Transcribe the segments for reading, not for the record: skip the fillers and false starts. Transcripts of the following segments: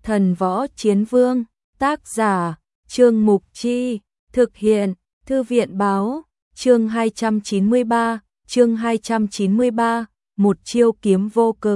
Thần Võ Chiến Vương, tác giả, Trương Mục Chi, thực hiện, Thư viện Báo, chương 293, một chiêu kiếm vô cực.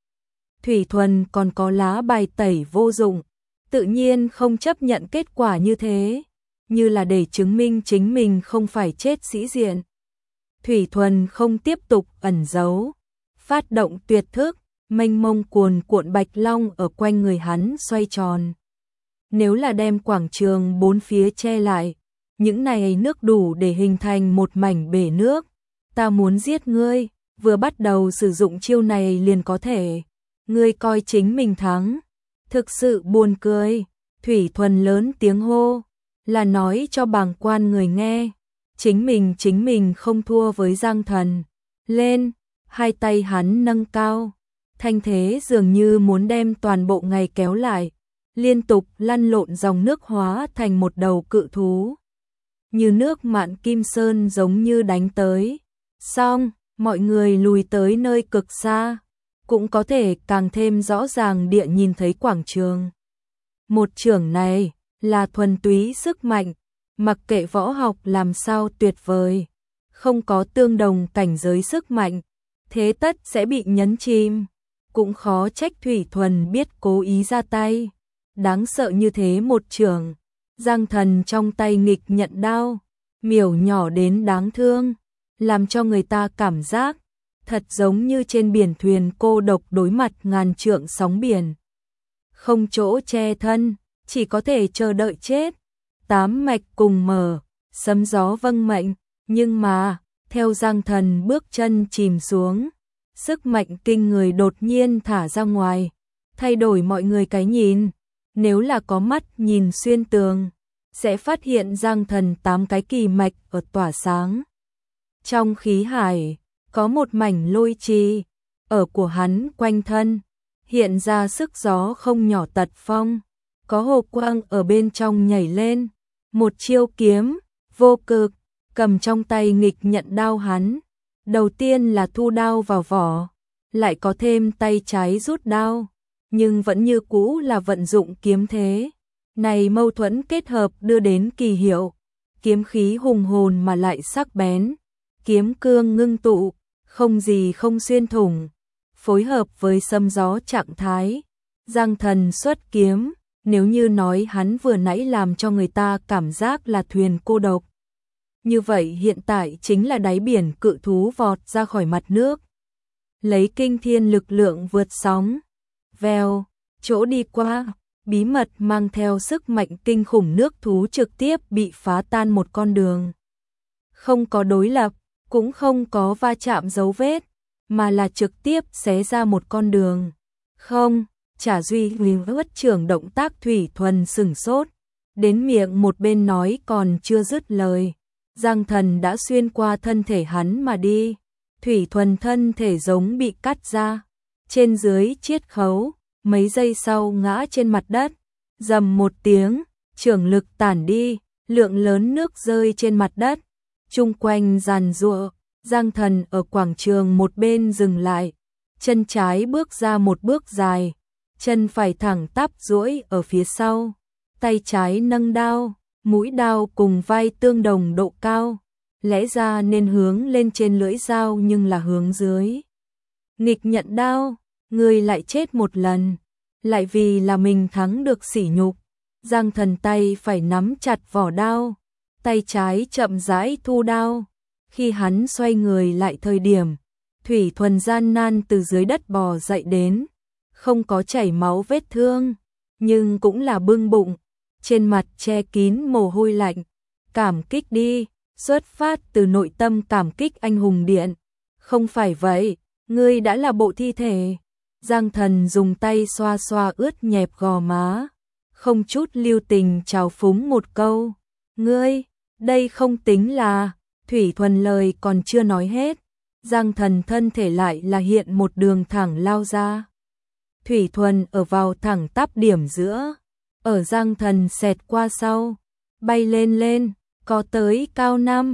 Thủy Thuần còn có lá bài tẩy vô dụng, tự nhiên không chấp nhận kết quả như thế, như là để chứng minh chính mình không phải chết sĩ diện. Thủy Thuần không tiếp tục ẩn giấu, phát động tuyệt thức, mênh mông cuồn cuộn bạch long ở quanh người hắn xoay tròn. Nếu là đem quảng trường bốn phía che lại, những này nước đủ để hình thành một mảnh bể nước. Ta muốn giết ngươi, vừa bắt đầu sử dụng chiêu này liền có thể. Ngươi coi chính mình thắng. Thực sự buồn cười. Thủy Thuần lớn tiếng hô, là nói cho bàng quan người nghe. Chính mình không thua với Giang Thần. Lên, hai tay hắn nâng cao. Thanh thế dường như muốn đem toàn bộ ngày kéo lại. Liên tục lăn lộn dòng nước hóa thành một đầu cự thú. Như nước mạn kim sơn giống như đánh tới. Xong, mọi người lùi tới nơi cực xa, cũng có thể càng thêm rõ ràng địa nhìn thấy quảng trường. Một chưởng này là thuần túy sức mạnh, mặc kệ võ học làm sao tuyệt vời, không có tương đồng cảnh giới sức mạnh, thế tất sẽ bị nhấn chìm. Cũng khó trách Thủy Thuần biết cố ý ra tay. Đáng sợ như thế một chưởng, Giang Thần trong tay nghịch nhận đao, miểu nhỏ đến đáng thương, làm cho người ta cảm giác thật giống như trên biển thuyền cô độc đối mặt ngàn trượng sóng biển. Không chỗ che thân, chỉ có thể chờ đợi chết. Tám mạch cùng mở, sấm gió vâng mệnh, nhưng mà, theo Giang Thần bước chân chìm xuống, sức mạnh kinh người đột nhiên thả ra ngoài, thay đổi mọi người cái nhìn. Nếu là có mắt nhìn xuyên tường, sẽ phát hiện Giang Thần 8 cái kỳ mạch ở tỏa sáng. Trong khí hải, có một mảnh lôi trì, ở của hắn quanh thân, hiện ra sức gió không nhỏ tật phong, có hồ quang ở bên trong nhảy lên, một chiêu kiếm, vô cực, cầm trong tay nghịch nhận đao hắn. Đầu tiên là thu đao vào vỏ, lại có thêm tay trái rút đao, nhưng vẫn như cũ là vận dụng kiếm thế. Này mâu thuẫn kết hợp đưa đến kỳ hiệu, kiếm khí hùng hồn mà lại sắc bén, kiếm cương ngưng tụ, không gì không xuyên thủng, phối hợp với sấm gió trạng thái. Giang Thần xuất kiếm, nếu như nói hắn vừa nãy làm cho người ta cảm giác là thuyền cô độc, như vậy hiện tại chính là đáy biển cự thú vọt ra khỏi mặt nước, lấy kinh thiên lực lượng vượt sóng. Vèo, chỗ đi qua, bí mật mang theo sức mạnh kinh khủng nước thú trực tiếp bị phá tan một con đường. Không có đối lập, cũng không có va chạm dấu vết, mà là trực tiếp xé ra một con đường. Không, Trả Duy vất trưởng động tác Thủy Thuần sửng sốt, đến miệng một bên nói còn chưa dứt lời. Giang Thần đã xuyên qua thân thể hắn mà đi. Thủy Thuần thân thể giống bị cắt ra, trên dưới chiết khấu, mấy giây sau ngã trên mặt đất. Rầm một tiếng, trưởng lực tản đi, lượng lớn nước rơi trên mặt đất. Chung quanh giàn giụa, Giang Thần ở quảng trường một bên dừng lại, chân trái bước ra một bước dài, chân phải thẳng tắp duỗi ở phía sau, tay trái nâng đao, mũi đao cùng vai tương đồng độ cao, lẽ ra nên hướng lên trên lưỡi dao nhưng là hướng dưới. Nghịch nhận đao, người lại chết một lần, lại vì là mình thắng được sỉ nhục. Giang Thần tay phải nắm chặt vỏ đao, tay trái chậm rãi thu đao. Khi hắn xoay người lại thời điểm, Thủy Thuần gian nan từ dưới đất bò dậy đến, không có chảy máu vết thương, nhưng cũng là bưng bụng, trên mặt che kín mồ hôi lạnh. Cảm kích đi, xuất phát từ nội tâm cảm kích anh hùng điện. Không phải vậy, ngươi đã là bộ thi thể. Giang Thần dùng tay xoa xoa ướt nhẹp gò má, không chút lưu tình trào phúng một câu. Ngươi, đây không tính là... Thủy Thuần lời còn chưa nói hết, Giang Thần thân thể lại là hiện một đường thẳng lao ra. Thủy Thuần ở vào thẳng tắp điểm giữa, ở Giang Thần xẹt qua sau, bay lên, có tới cao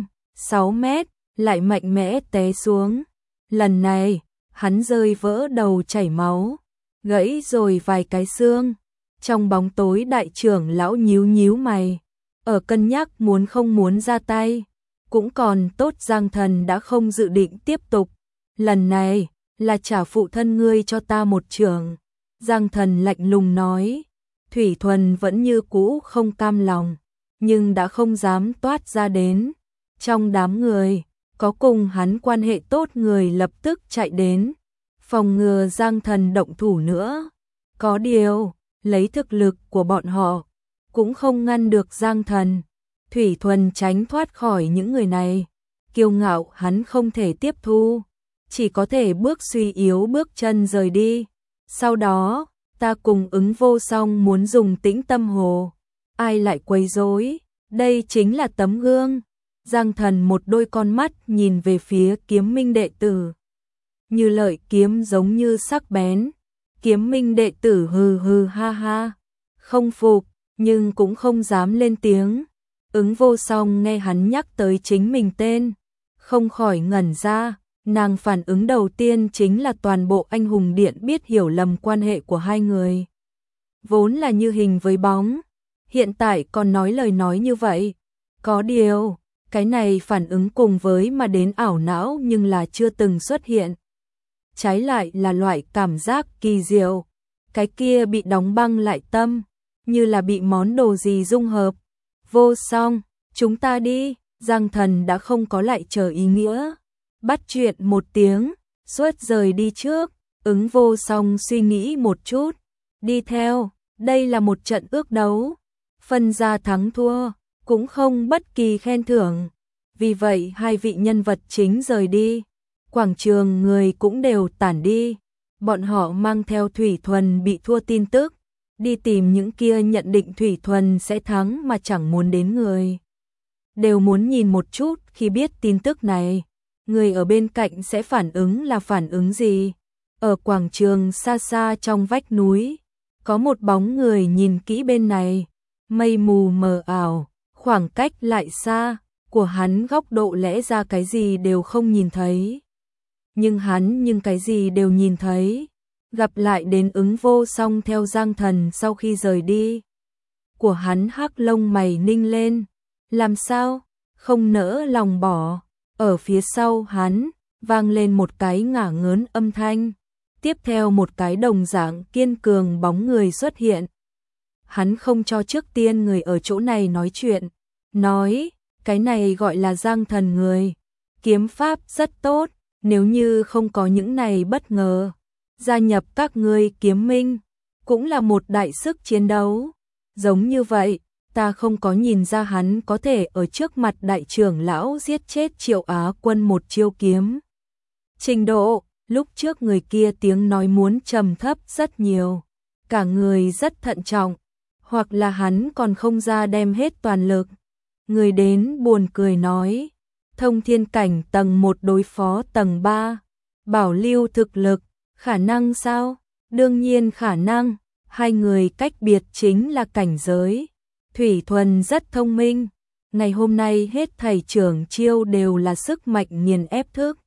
5-6 mét, lại mạnh mẽ té xuống. Lần này, hắn rơi vỡ đầu chảy máu, gãy rồi vài cái xương, Trong bóng tối đại trưởng lão nhíu nhíu mày, ở cân nhắc muốn không muốn ra tay. Cũng còn tốt Giang Thần đã không dự định tiếp tục. Lần này là trả phụ thân ngươi cho ta một chưởng. Giang Thần lạnh lùng nói. Thủy Thuần vẫn như cũ không cam lòng, nhưng đã không dám toát ra đến. Trong đám người, có cùng hắn quan hệ tốt người lập tức chạy đến, phòng ngừa Giang Thần động thủ nữa. Có điều, lấy thực lực của bọn họ, cũng không ngăn được Giang Thần. Thủy Thuần tránh thoát khỏi những người này, kiêu ngạo hắn không thể tiếp thu, chỉ có thể bước suy yếu bước chân rời đi. Sau đó, ta cùng Ứng Vô Song muốn dùng Tĩnh Tâm Hồ, ai lại quấy rối, đây chính là tấm gương. Giang Thần một đôi con mắt nhìn về phía Kiếm Minh đệ tử, như lợi kiếm giống như sắc bén. Kiếm Minh đệ tử hừ hừ ha ha, không phục, nhưng cũng không dám lên tiếng. Ứng Vô Song nghe hắn nhắc tới chính mình tên, không khỏi ngẩn ra. Nàng phản ứng đầu tiên chính là toàn bộ anh hùng điện biết hiểu lầm quan hệ của hai người. Vốn là như hình với bóng, hiện tại còn nói lời nói như vậy. Có điều, cái này phản ứng cùng với mà đến ảo não nhưng là chưa từng xuất hiện. Trái lại là loại cảm giác kỳ diệu, cái kia bị đóng băng lại tâm, như là bị món đồ gì dung hợp. Vô Song, chúng ta đi. Giang Thần đã không có lại chờ ý nghĩa, bắt chuyện một tiếng, suốt rời đi trước. Ứng Vô Song suy nghĩ một chút, đi theo. Đây là một trận ước đấu, phân ra thắng thua, cũng không bất kỳ khen thưởng. Vì vậy hai vị nhân vật chính rời đi, quảng trường người cũng đều tản đi. Bọn họ mang theo Thủy Thuần bị thua tin tức, đi tìm những kia nhận định Thủy Thuần sẽ thắng mà chẳng muốn đến người. Đều muốn nhìn một chút khi biết tin tức này, người ở bên cạnh sẽ phản ứng là phản ứng gì. Ở quảng trường xa xa trong vách núi, có một bóng người nhìn kỹ bên này, mây mù mờ ảo, khoảng cách lại xa, của hắn góc độ lẽ ra cái gì đều không nhìn thấy. Nhưng cái gì đều nhìn thấy. Gặp lại đến Ứng Vô Song theo Giang Thần sau khi rời đi, của hắn hắc lông mày ninh lên, làm sao, không nỡ lòng bỏ. Ở phía sau hắn, vang lên một cái ngả ngớn âm thanh, tiếp theo một cái đồng dạng kiên cường bóng người xuất hiện. Hắn không cho trước tiên người ở chỗ này nói chuyện, nói, cái này gọi là Giang Thần người, kiếm pháp rất tốt, nếu như không có những này bất ngờ, gia nhập các ngươi Kiếm Minh, cũng là một đại sức chiến đấu. Giống như vậy, ta không có nhìn ra hắn có thể ở trước mặt đại trưởng lão giết chết Triệu Á Quân một chiêu kiếm. Trình độ, lúc trước người kia tiếng nói muốn trầm thấp rất nhiều, cả người rất thận trọng, hoặc là hắn còn không ra đem hết toàn lực. Người đến buồn cười nói, thông thiên cảnh tầng 1 đối phó tầng 3, bảo lưu thực lực, khả năng sao? Đương nhiên khả năng, hai người cách biệt chính là cảnh giới. Thủy Thuần rất thông minh, ngày hôm nay hết thầy trưởng chiêu đều là sức mạnh nghiền ép thức.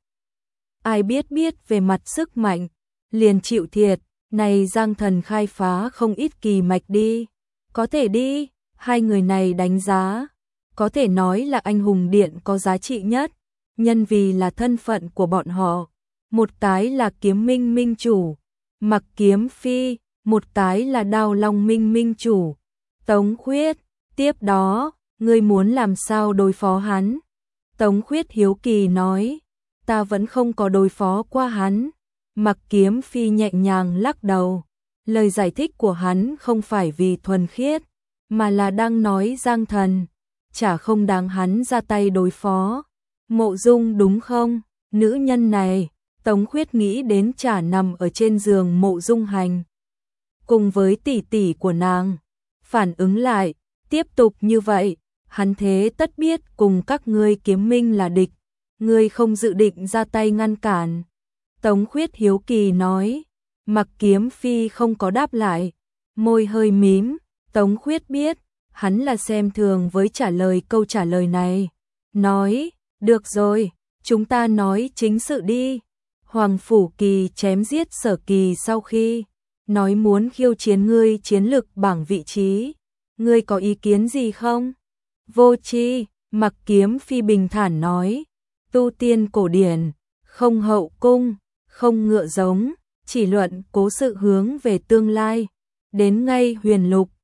Ai biết về mặt sức mạnh, liền chịu thiệt, này Giang Thần khai phá không ít kỳ mạch đi. Có thể đi, hai người này đánh giá, có thể nói là anh hùng điện có giá trị nhất, nhân vì là thân phận của bọn họ. Một cái là Kiếm Minh minh chủ, Mặc Kiếm Phi, một cái là Đao Long Minh minh chủ, Tống Khuyết. Tiếp đó, ngươi muốn làm sao đối phó hắn? Tống Khuyết hiếu kỳ nói, ta vẫn không có đối phó qua hắn. Mặc Kiếm Phi nhẹ nhàng lắc đầu, lời giải thích của hắn không phải vì thuần khiết, mà là đang nói Giang Thần chả không đáng hắn ra tay đối phó. Mộ Dung đúng không? Nữ nhân này, Tống Khuyết nghĩ đến chả nằm ở trên giường Mộ Dung Hành, cùng với tỷ tỷ của nàng, phản ứng lại, tiếp tục như vậy, hắn thế tất biết cùng các ngươi Kiếm Minh là địch, ngươi không dự định ra tay ngăn cản. Tống Khuyết hiếu kỳ nói, Mặc Kiếm Phi không có đáp lại, môi hơi mím. Tống Khuyết biết, hắn là xem thường với trả lời câu trả lời này, nói, được rồi, chúng ta nói chính sự đi. Hoàng Phủ Kỳ chém giết Sở Kỳ sau khi nói muốn khiêu chiến ngươi chiến lực bảng vị trí, ngươi có ý kiến gì không? Vô Tri, Mặc Kiếm Phi bình thản nói, tu tiên cổ điển, không hậu cung, không ngựa giống, chỉ luận cố sự hướng về tương lai, đến ngay huyền lục,